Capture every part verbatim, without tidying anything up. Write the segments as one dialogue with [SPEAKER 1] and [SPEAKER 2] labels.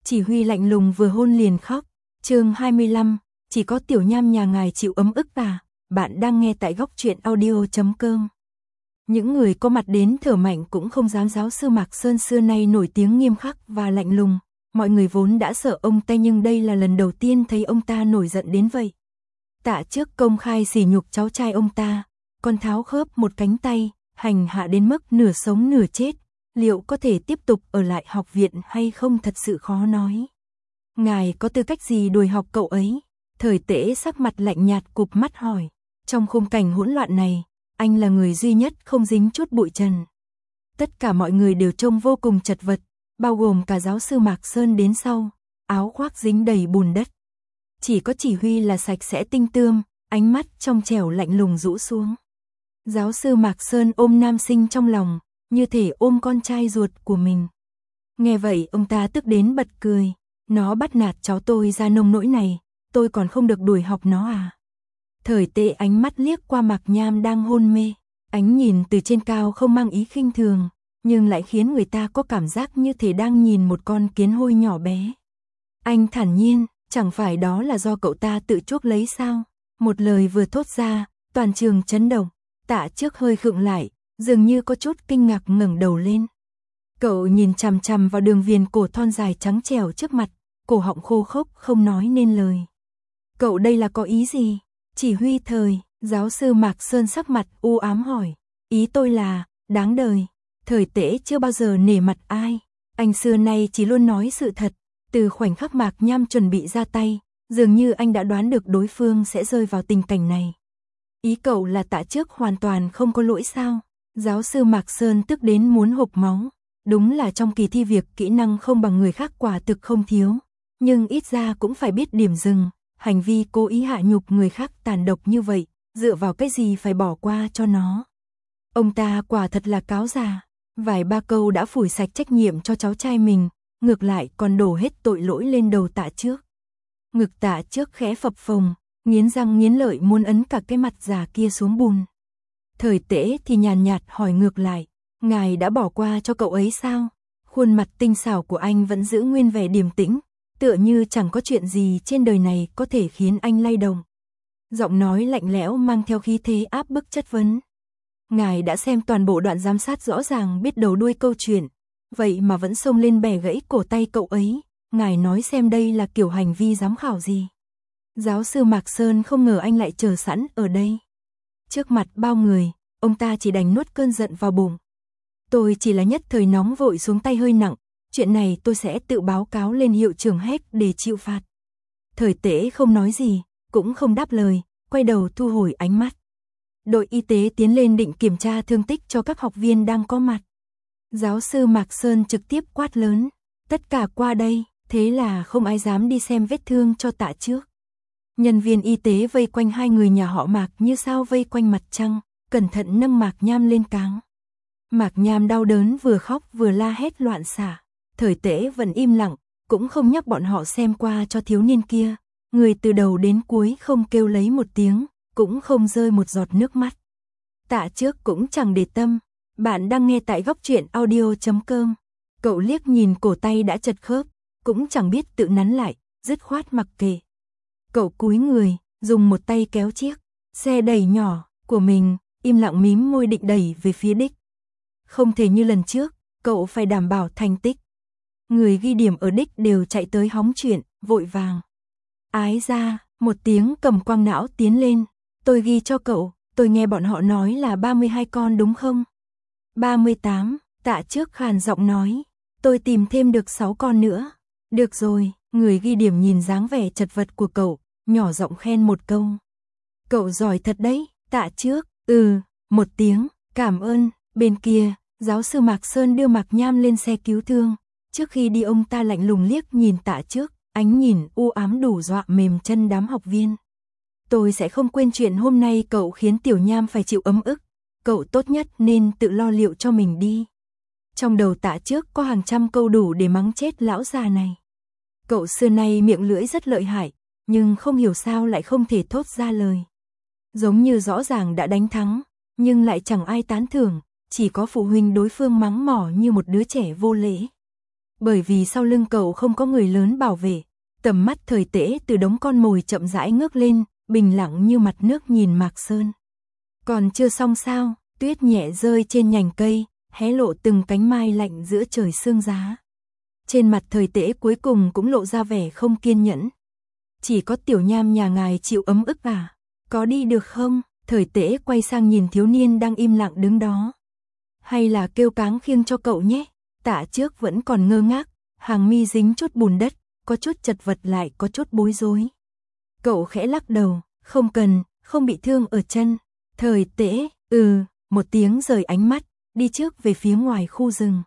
[SPEAKER 1] Chỉ huy lạnh lùng vừa hôn liền khóc. Chương hai mươi lăm, chỉ có tiểu nham nhà ngài chịu ấm ức à? Bạn đang nghe tại góc truyện audio chấm com. Những người có mặt đến thở mạnh cũng không dám. Giáo sư Mạc Sơn xưa nay nổi tiếng nghiêm khắc và lạnh lùng, mọi người vốn đã sợ ông ta nhưng đây là lần đầu tiên thấy ông ta nổi giận đến vậy. Tạ Trước công khai sỉ nhục cháu trai ông ta, còn tháo khớp một cánh tay, hành hạ đến mức nửa sống nửa chết, liệu có thể tiếp tục ở lại học viện hay không thật sự khó nói. Ngài có tư cách gì đuổi học cậu ấy? Thời Tễ sắc mặt lạnh nhạt cụp mắt hỏi. Trong khung cảnh hỗn loạn này, anh là người duy nhất không dính chút bụi trần. Tất cả mọi người đều trông vô cùng chật vật, bao gồm cả giáo sư Mạc Sơn đến sau, áo khoác dính đầy bùn đất. Chỉ có Chỉ Huy là sạch sẽ tinh tươm, ánh mắt trong trẻo lạnh lùng rũ xuống. Giáo sư Mạc Sơn ôm nam sinh trong lòng, như thể ôm con trai ruột của mình. Nghe vậy ông ta tức đến bật cười. Nó bắt nạt cháu tôi ra nông nỗi này, tôi còn không được đuổi học nó à? Thời Tệ ánh mắt liếc qua Mạc Nham đang hôn mê, ánh nhìn từ trên cao không mang ý khinh thường, nhưng lại khiến người ta có cảm giác như thể đang nhìn một con kiến hôi nhỏ bé. Anh thản nhiên, chẳng phải đó là do cậu ta tự chuốc lấy sao? Một lời vừa thốt ra, toàn trường chấn động. Tạ Trước hơi khựng lại, dường như có chút kinh ngạc ngẩng đầu lên. Cậu nhìn chằm chằm vào đường viền cổ thon dài trắng trẻo trước mặt, cổ họng khô khốc không nói nên lời. Cậu đây là có ý gì? Chỉ Huy Thời, giáo sư Mạc Sơn sắc mặt u ám hỏi. Ý tôi là, đáng đời. Thời Tễ chưa bao giờ nể mặt ai. Anh xưa nay chỉ luôn nói sự thật. Từ khoảnh khắc Mạc Nham chuẩn bị ra tay, dường như anh đã đoán được đối phương sẽ rơi vào tình cảnh này. Ý cậu là Tạ Trước hoàn toàn không có lỗi sao? Giáo sư Mạc Sơn tức đến muốn hộc máu. Đúng là trong kỳ thi việc kỹ năng không bằng người khác quả thực không thiếu, nhưng ít ra cũng phải biết điểm dừng. Hành vi cố ý hạ nhục người khác tàn độc như vậy, dựa vào cái gì phải bỏ qua cho nó? Ông ta quả thật là cáo già, vài ba câu đã phủi sạch trách nhiệm cho cháu trai mình, ngược lại còn đổ hết tội lỗi lên đầu Tạ Trước. Ngực Tạ Trước khẽ phập phồng, nghiến răng nghiến lợi muốn ấn cả cái mặt già kia xuống bùn. Thời Tễ thì nhàn nhạt hỏi ngược lại. Ngài đã bỏ qua cho cậu ấy sao? Khuôn mặt tinh xảo của anh vẫn giữ nguyên vẻ điềm tĩnh, tựa như chẳng có chuyện gì trên đời này có thể khiến anh lay động. Giọng nói lạnh lẽo mang theo khí thế áp bức chất vấn. Ngài đã xem toàn bộ đoạn giám sát rõ ràng biết đầu đuôi câu chuyện, vậy mà vẫn xông lên bẻ gãy cổ tay cậu ấy. Ngài nói xem đây là kiểu hành vi giám khảo gì? Giáo sư Mạc Sơn không ngờ anh lại chờ sẵn ở đây. Trước mặt bao người, ông ta chỉ đành nuốt cơn giận vào bụng. Tôi chỉ là nhất thời nóng vội xuống tay hơi nặng, chuyện này tôi sẽ tự báo cáo lên hiệu trưởng Heck để chịu phạt. Thời Tễ không nói gì, cũng không đáp lời, quay đầu thu hồi ánh mắt. Đội y tế tiến lên định kiểm tra thương tích cho các học viên đang có mặt. Giáo sư Mạc Sơn trực tiếp quát lớn, tất cả qua đây, thế là không ai dám đi xem vết thương cho Tạ Trước. Nhân viên y tế vây quanh hai người nhà họ Mạc như sao vây quanh mặt trăng, cẩn thận nâng Mạc Nham lên cáng. Mạc Nham đau đớn vừa khóc vừa la hét loạn xạ. Thời Tễ vẫn im lặng, cũng không nhắc bọn họ xem qua cho thiếu niên kia. Người từ đầu đến cuối không kêu lấy một tiếng, cũng không rơi một giọt nước mắt. Tạ Trước cũng chẳng để tâm. Bạn đang nghe tại góc truyện audio chấm com. Cậu liếc nhìn cổ tay đã chật khớp, cũng chẳng biết tự nắn lại, dứt khoát mặc kệ. Cậu cúi người, dùng một tay kéo chiếc xe đẩy nhỏ của mình, im lặng mím môi định đẩy về phía đích. Không thể như lần trước, cậu phải đảm bảo thành tích. Người ghi điểm ở đích đều chạy tới hóng chuyện, vội vàng. Ái ra, một tiếng cầm quang não tiến lên. Tôi ghi cho cậu, tôi nghe bọn họ nói là ba mươi hai con đúng không? ba mươi tám, Tạ Trước khàn giọng nói. Tôi tìm thêm được sáu con nữa. Được rồi, người ghi điểm nhìn dáng vẻ chật vật của cậu, nhỏ giọng khen một câu. Cậu giỏi thật đấy, Tạ Trước. Ừ, một tiếng, cảm ơn. Bên kia, giáo sư Mạc Sơn đưa Mạc Nham lên xe cứu thương. Trước khi đi ông ta lạnh lùng liếc nhìn Tạ Trước, ánh nhìn u ám đủ dọa mềm chân đám học viên. Tôi sẽ không quên chuyện hôm nay cậu khiến Tiểu Nham phải chịu ấm ức. Cậu tốt nhất nên tự lo liệu cho mình đi. Trong đầu Tạ Trước có hàng trăm câu đủ để mắng chết lão già này. Cậu xưa nay miệng lưỡi rất lợi hại, nhưng không hiểu sao lại không thể thốt ra lời. Giống như rõ ràng đã đánh thắng, nhưng lại chẳng ai tán thưởng, chỉ có phụ huynh đối phương mắng mỏ như một đứa trẻ vô lễ. Bởi vì sau lưng cậu không có người lớn bảo vệ, tầm mắt Thời Tễ từ đống con mồi chậm rãi ngước lên, bình lặng như mặt nước nhìn Mạc Sơn. Còn chưa xong sao, tuyết nhẹ rơi trên nhành cây, hé lộ từng cánh mai lạnh giữa trời sương giá. Trên mặt Thời Tễ cuối cùng cũng lộ ra vẻ không kiên nhẫn. Chỉ có tiểu nham nhà ngài chịu ấm ức à? Có đi được không? Thời Tễ quay sang nhìn thiếu niên đang im lặng đứng đó. Hay là kêu cáng khiêng cho cậu nhé? Tạ Trước vẫn còn ngơ ngác, hàng mi dính chút bùn đất, có chút chật vật lại có chút bối rối. Cậu khẽ lắc đầu, không cần, không bị thương ở chân. Thời Tễ, ừ, một tiếng rời ánh mắt, đi trước về phía ngoài khu rừng.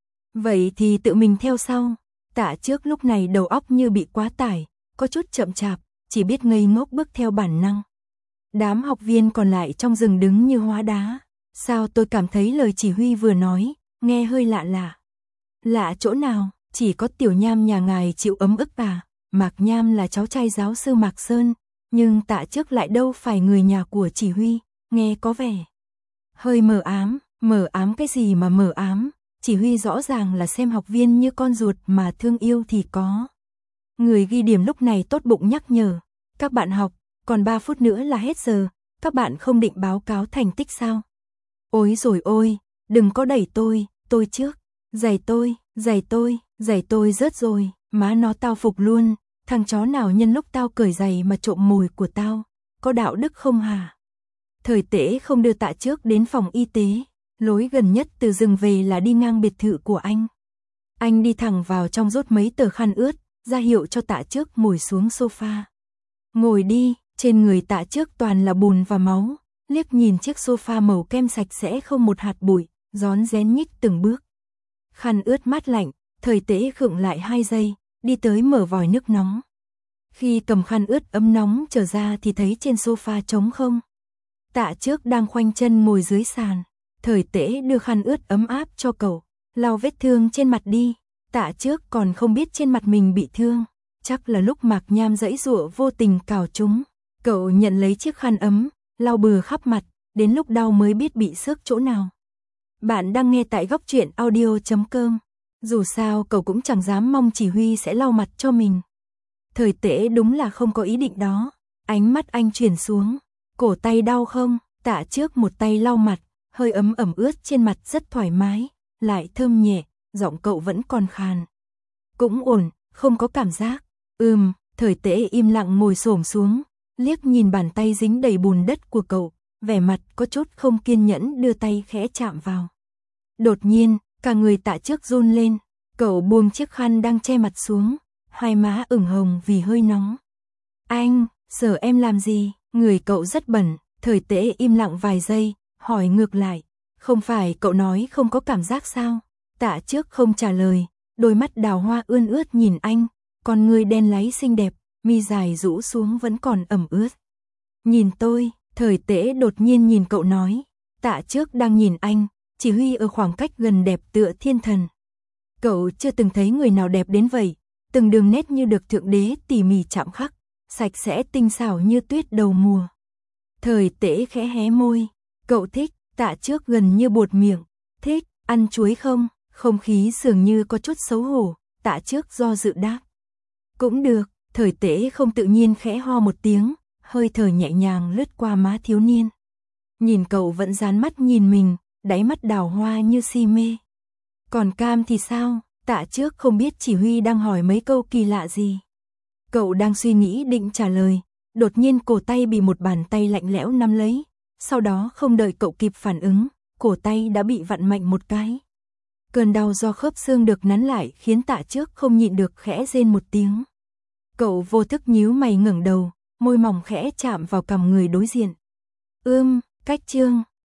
[SPEAKER 1] Vậy thì tự mình theo sau. Tạ Trước lúc này đầu óc như bị quá tải, có chút chậm chạp, chỉ biết ngây ngốc bước theo bản năng. Đám học viên còn lại trong rừng đứng như hóa đá. Sao tôi cảm thấy lời chỉ huy vừa nói, nghe hơi lạ lạ. Lạ chỗ nào, chỉ có tiểu nham nhà ngài chịu ấm ức à? Mạc Nham là cháu trai giáo sư Mạc Sơn, nhưng Tạ Trước lại đâu phải người nhà của chỉ huy, nghe có vẻ hơi mờ ám. Mờ ám cái gì mà mờ ám? Chỉ huy rõ ràng là xem học viên như con ruột mà thương yêu thì có. Người ghi điểm lúc này tốt bụng nhắc nhở, các bạn học, còn ba phút nữa là hết giờ, các bạn không định báo cáo thành tích sao? Ôi rồi ôi, đừng có đẩy tôi, tôi trước, giày tôi, giày tôi, giày tôi rớt rồi, má nó tao phục luôn, thằng chó nào nhân lúc tao cởi giày mà trộm mồi của tao, có đạo đức không hả? Thời Tễ không đưa Tạ Trước đến phòng y tế, lối gần nhất từ rừng về là đi ngang biệt thự của anh. Anh đi thẳng vào trong rốt mấy tờ khăn ướt, ra hiệu cho Tạ Trước ngồi xuống sofa. Ngồi đi, trên người Tạ Trước toàn là bùn và máu, liếc nhìn chiếc sofa màu kem sạch sẽ không một hạt bụi, rón rén nhích từng bước. Khăn ướt mát lạnh, Thời Tễ khựng lại hai giây, đi tới mở vòi nước nóng. Khi cầm khăn ướt ấm nóng trở ra thì thấy trên sofa trống không. Tạ Trước đang khoanh chân ngồi dưới sàn. Thời Tễ đưa khăn ướt ấm áp cho cậu, lau vết thương trên mặt đi. Tạ Trước còn không biết trên mặt mình bị thương, chắc là lúc Mạc Nham giãy giụa vô tình cào chúng. Cậu nhận lấy chiếc khăn ấm, lau bừa khắp mặt, đến lúc đau mới biết bị xước chỗ nào. Bạn đang nghe tại góc truyện audio chấm com. Dù sao cậu cũng chẳng dám mong chỉ huy sẽ lau mặt cho mình. Thời Tễ đúng là không có ý định đó. Ánh mắt anh chuyển xuống. Cổ tay đau không? Tạ Trước một tay lau mặt, hơi ấm ẩm ướt trên mặt rất thoải mái, lại thơm nhẹ, giọng cậu vẫn còn khàn. Cũng ổn, không có cảm giác. Ừm, Thời Tễ im lặng ngồi xổm xuống, liếc nhìn bàn tay dính đầy bùn đất của cậu, vẻ mặt có chút không kiên nhẫn đưa tay khẽ chạm vào. Đột nhiên, cả người Tạ Trước run lên, cậu buông chiếc khăn đang che mặt xuống, hai má ửng hồng vì hơi nóng. Anh, sợ em làm gì? Người cậu rất bẩn. Thời Tễ im lặng vài giây, hỏi ngược lại, không phải cậu nói không có cảm giác sao? Tạ Trước không trả lời, đôi mắt đào hoa ươn ướt nhìn anh, con người đen láy xinh đẹp, mi dài rũ xuống vẫn còn ẩm ướt. Nhìn tôi, Thời Tễ đột nhiên nhìn cậu nói. Tạ Trước đang nhìn anh, chỉ huy ở khoảng cách gần đẹp tựa thiên thần. Cậu chưa từng thấy người nào đẹp đến vậy, từng đường nét như được thượng đế tỉ mỉ chạm khắc, sạch sẽ tinh xảo như tuyết đầu mùa. Thời Tễ khẽ hé môi, cậu thích? Tạ Trước gần như buột miệng, thích, ăn chuối không? Không khí dường như có chút xấu hổ, Tạ Trước do dự đáp. Cũng được. Thời Tễ không tự nhiên khẽ ho một tiếng, hơi thở nhẹ nhàng lướt qua má thiếu niên. Nhìn cậu vẫn dán mắt nhìn mình, đáy mắt đào hoa như si mê. Còn Cam thì sao? Tạ Trước không biết chỉ huy đang hỏi mấy câu kỳ lạ gì. Cậu đang suy nghĩ định trả lời, đột nhiên cổ tay bị một bàn tay lạnh lẽo nắm lấy, sau đó không đợi cậu kịp phản ứng, cổ tay đã bị vặn mạnh một cái. Cơn đau do khớp xương được nắn lại khiến Tạ Trước không nhịn được khẽ rên một tiếng. Cậu vô thức nhíu mày ngẩng đầu, môi mỏng khẽ chạm vào cằm người đối diện. Ưm, cách chương,